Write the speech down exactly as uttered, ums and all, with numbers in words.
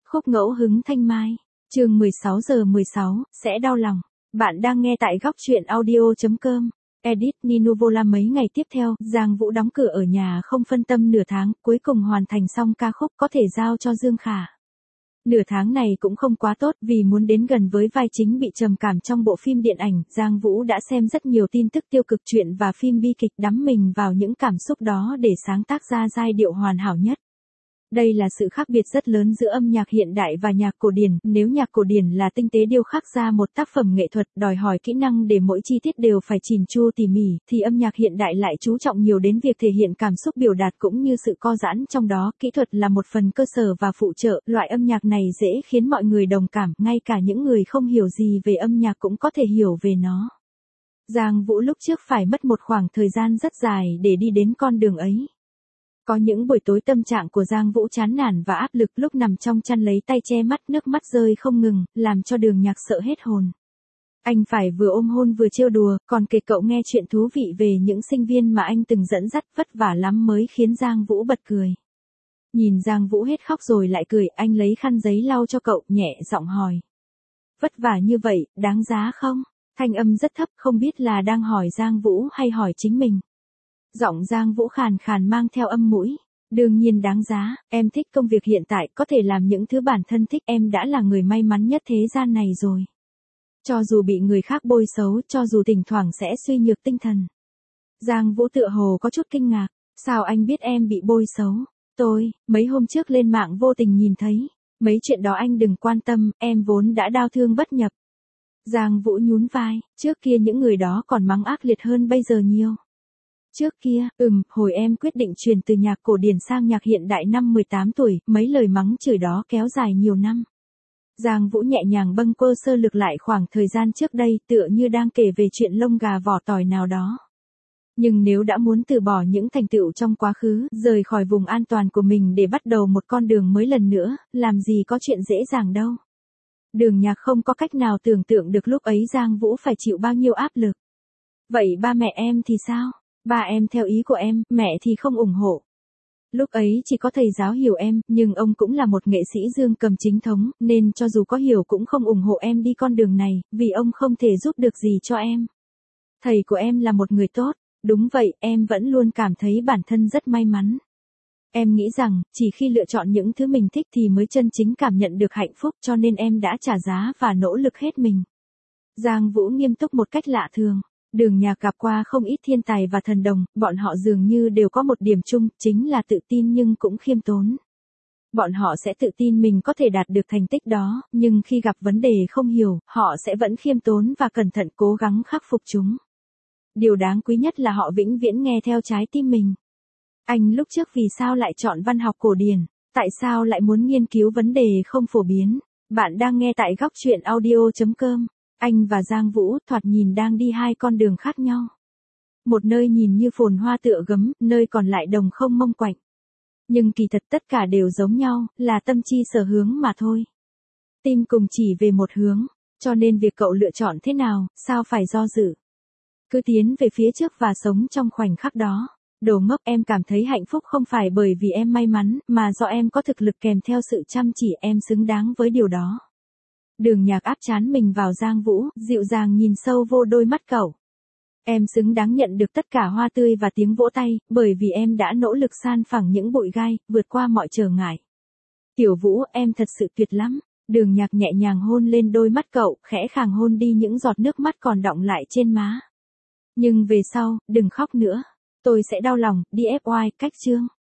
Khúc ngẫu hứng thanh mai. Chương mười sáu giờ mười sáu, sẽ đau lòng. Bạn đang nghe tại góc truyện audio chấm com. Edit Nino Vola. Mấy ngày tiếp theo, Giang Vũ đóng cửa ở nhà không phân tâm nửa tháng, cuối cùng hoàn thành xong ca khúc có thể giao cho Dương Khả. Nửa tháng này cũng không quá tốt, vì muốn đến gần với vai chính bị trầm cảm trong bộ phim điện ảnh, Giang Vũ đã xem rất nhiều tin tức tiêu cực, truyện và phim bi kịch, đắm mình vào những cảm xúc đó để sáng tác ra giai điệu hoàn hảo nhất. Đây là sự khác biệt rất lớn giữa âm nhạc hiện đại và nhạc cổ điển. Nếu nhạc cổ điển là tinh tế điêu khắc ra một tác phẩm nghệ thuật, đòi hỏi kỹ năng để mỗi chi tiết đều phải chỉn chu tỉ mỉ, thì âm nhạc hiện đại lại chú trọng nhiều đến việc thể hiện cảm xúc, biểu đạt cũng như sự co giãn trong đó. Kỹ thuật là một phần cơ sở và phụ trợ. Loại âm nhạc này dễ khiến mọi người đồng cảm, ngay cả những người không hiểu gì về âm nhạc cũng có thể hiểu về nó. Giang Vũ lúc trước phải mất một khoảng thời gian rất dài để đi đến con đường ấy. Có những buổi tối tâm trạng của Giang Vũ chán nản và áp lực, lúc nằm trong chăn lấy tay che mắt, nước mắt rơi không ngừng, làm cho Đường Nhạc sợ hết hồn. Anh phải vừa ôm hôn vừa trêu đùa, còn kể cậu nghe chuyện thú vị về những sinh viên mà anh từng dẫn dắt, vất vả lắm mới khiến Giang Vũ bật cười. Nhìn Giang Vũ hết khóc rồi lại cười, anh lấy khăn giấy lau cho cậu, nhẹ giọng hỏi. Vất vả như vậy, đáng giá không? Thanh âm rất thấp, không biết là đang hỏi Giang Vũ hay hỏi chính mình. Giọng Giang Vũ khàn khàn mang theo âm mũi. Đương nhiên đáng giá, em thích công việc hiện tại, có thể làm những thứ bản thân thích, em đã là người may mắn nhất thế gian này rồi. Cho dù bị người khác bôi xấu, cho dù thỉnh thoảng sẽ suy nhược tinh thần. Giang Vũ tựa hồ có chút kinh ngạc, sao anh biết em bị bôi xấu? Tôi, mấy hôm trước lên mạng vô tình nhìn thấy. Mấy chuyện đó anh đừng quan tâm, em vốn đã đau thương bất nhập. Giang Vũ nhún vai, trước kia những người đó còn mắng ác liệt hơn bây giờ nhiều. Trước kia, ừm, hồi em quyết định chuyển từ nhạc cổ điển sang nhạc hiện đại năm mười tám tuổi, mấy lời mắng chửi đó kéo dài nhiều năm. Giang Vũ nhẹ nhàng bâng quơ sơ lược lại khoảng thời gian trước đây, tựa như đang kể về chuyện lông gà vỏ tỏi nào đó. Nhưng nếu đã muốn từ bỏ những thành tựu trong quá khứ, rời khỏi vùng an toàn của mình để bắt đầu một con đường mới lần nữa, làm gì có chuyện dễ dàng đâu. Đường Nhạc không có cách nào tưởng tượng được lúc ấy Giang Vũ phải chịu bao nhiêu áp lực. Vậy ba mẹ em thì sao? Ba em theo ý của em, mẹ thì không ủng hộ. Lúc ấy chỉ có thầy giáo hiểu em, nhưng ông cũng là một nghệ sĩ dương cầm chính thống, nên cho dù có hiểu cũng không ủng hộ em đi con đường này, vì ông không thể giúp được gì cho em. Thầy của em là một người tốt, đúng vậy, em vẫn luôn cảm thấy bản thân rất may mắn. Em nghĩ rằng, chỉ khi lựa chọn những thứ mình thích thì mới chân chính cảm nhận được hạnh phúc, cho nên em đã trả giá và nỗ lực hết mình. Giang Vũ nghiêm túc một cách lạ thường. Đường Nhạc gặp qua không ít thiên tài và thần đồng, bọn họ dường như đều có một điểm chung, chính là tự tin nhưng cũng khiêm tốn. Bọn họ sẽ tự tin mình có thể đạt được thành tích đó, nhưng khi gặp vấn đề không hiểu, họ sẽ vẫn khiêm tốn và cẩn thận cố gắng khắc phục chúng. Điều đáng quý nhất là họ vĩnh viễn nghe theo trái tim mình. Anh lúc trước vì sao lại chọn văn học cổ điển? Tại sao lại muốn nghiên cứu vấn đề không phổ biến? Bạn đang nghe tại góc truyện audio chấm com. Anh và Giang Vũ thoạt nhìn đang đi hai con đường khác nhau. Một nơi nhìn như phồn hoa tựa gấm, nơi còn lại đồng không mông quạnh. Nhưng kỳ thật tất cả đều giống nhau, là tâm chi sở hướng mà thôi. Tim cùng chỉ về một hướng, cho nên việc cậu lựa chọn thế nào, sao phải do dự. Cứ tiến về phía trước và sống trong khoảnh khắc đó. Đồ ngốc, em cảm thấy hạnh phúc không phải bởi vì em may mắn, mà do em có thực lực kèm theo sự chăm chỉ, em xứng đáng với điều đó. Đường Nhạc áp trán mình vào Giang Vũ, dịu dàng nhìn sâu vô đôi mắt cậu. Em xứng đáng nhận được tất cả hoa tươi và tiếng vỗ tay, bởi vì em đã nỗ lực san phẳng những bụi gai, vượt qua mọi trở ngại. Tiểu Vũ, em thật sự tuyệt lắm. Đường Nhạc nhẹ nhàng hôn lên đôi mắt cậu, khẽ khàng hôn đi những giọt nước mắt còn đọng lại trên má. Nhưng về sau, đừng khóc nữa. Tôi sẽ đau lòng, đi ép oai, cách chương.